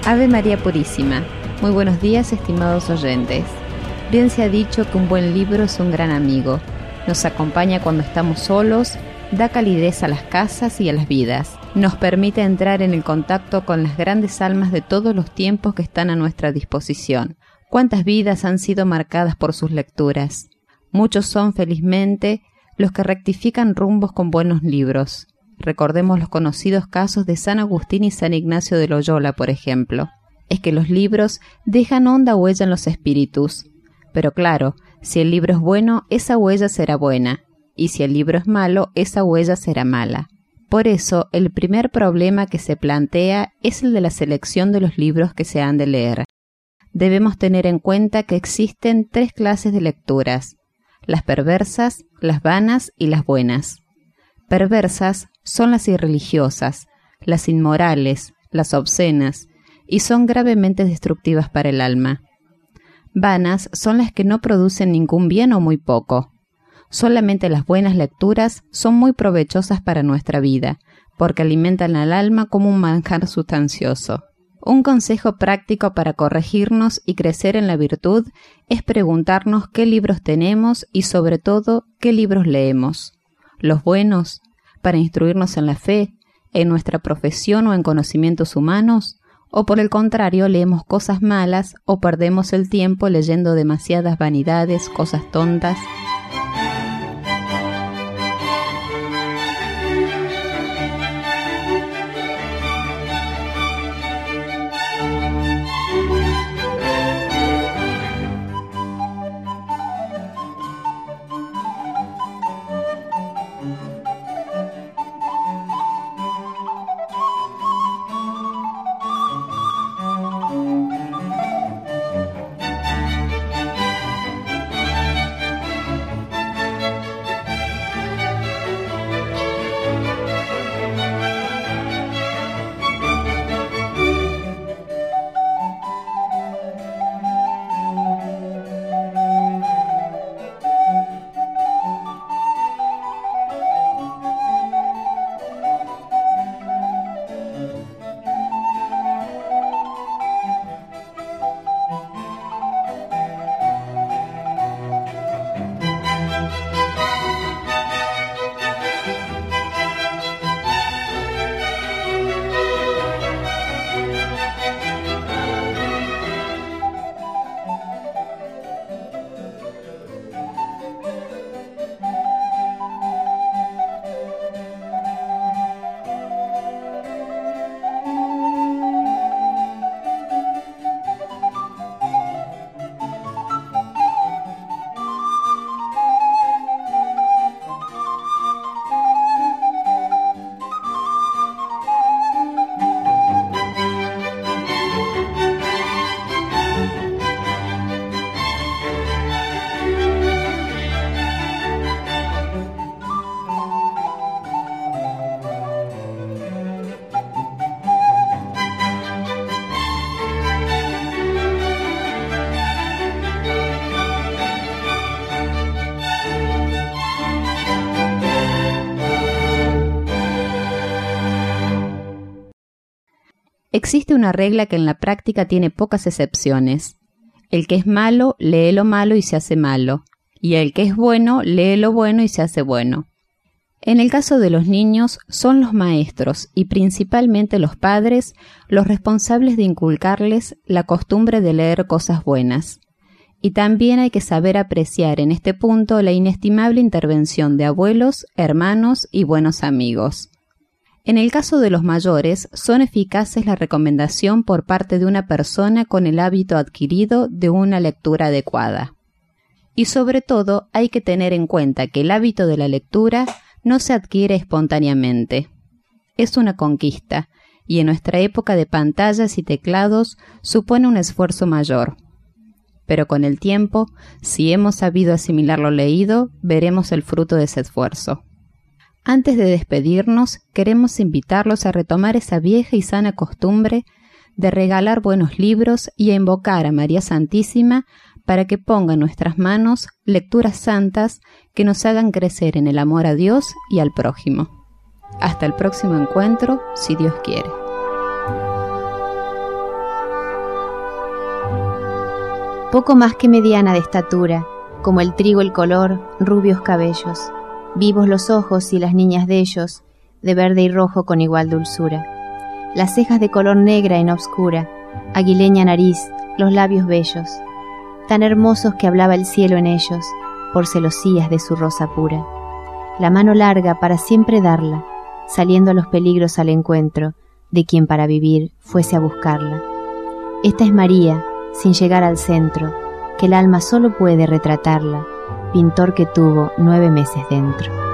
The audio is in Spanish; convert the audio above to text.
Ave María Purísima. Muy buenos días, estimados oyentes. Bien se ha dicho que un buen libro es un gran amigo. Nos acompaña cuando estamos solos, da calidez a las casas y a las vidas. Nos permite entrar en el contacto con las grandes almas de todos los tiempos que están a nuestra disposición. ¿Cuántas vidas han sido marcadas por sus lecturas? Muchos son, felizmente, los que rectifican rumbos con buenos libros. Recordemos los conocidos casos de San Agustín y San Ignacio de Loyola, por ejemplo. Es que los libros dejan honda huella en los espíritus. Pero claro, si el libro es bueno, esa huella será buena, y si el libro es malo, esa huella será mala. Por eso, el primer problema que se plantea es el de la selección de los libros que se han de leer. Debemos tener en cuenta que existen 3 clases de lecturas: las perversas, las vanas y las buenas. Perversas son las irreligiosas, las inmorales, las obscenas, y son gravemente destructivas para el alma. Vanas son las que no producen ningún bien o muy poco. Solamente las buenas lecturas son muy provechosas para nuestra vida, porque alimentan al alma como un manjar sustancioso. Un consejo práctico para corregirnos y crecer en la virtud es preguntarnos qué libros tenemos y sobre todo qué libros leemos. Los buenos, para instruirnos en la fe, en nuestra profesión o en conocimientos humanos, o por el contrario leemos cosas malas o perdemos el tiempo leyendo demasiadas vanidades, cosas tontas. Existe una regla que en la práctica tiene pocas excepciones. El que es malo, lee lo malo y se hace malo, y el que es bueno, lee lo bueno y se hace bueno. En el caso de los niños, son los maestros, y principalmente los padres, los responsables de inculcarles la costumbre de leer cosas buenas. Y también hay que saber apreciar en este punto la inestimable intervención de abuelos, hermanos y buenos amigos. En el caso de los mayores, son eficaces la recomendación por parte de una persona con el hábito adquirido de una lectura adecuada. Y sobre todo, hay que tener en cuenta que el hábito de la lectura no se adquiere espontáneamente. Es una conquista, y en nuestra época de pantallas y teclados supone un esfuerzo mayor. Pero con el tiempo, si hemos sabido asimilar lo leído, veremos el fruto de ese esfuerzo. Antes de despedirnos, queremos invitarlos a retomar esa vieja y sana costumbre de regalar buenos libros y a invocar a María Santísima para que ponga en nuestras manos lecturas santas que nos hagan crecer en el amor a Dios y al prójimo. Hasta el próximo encuentro, si Dios quiere. poco más que mediana de estatura, como el trigo el color, rubios cabellos, vivos los ojos y las niñas de ellos, de verde y rojo con igual dulzura, las cejas de color negra y no obscura, aguileña nariz, los labios bellos, tan hermosos que hablaba el cielo en ellos, por celosías de su rosa pura, la mano larga para siempre darla, saliendo a los peligros al encuentro, de quien para vivir fuese a buscarla. Esta es María, sin llegar al centro, que el alma solo puede retratarla, pintor que tuvo 9 meses dentro.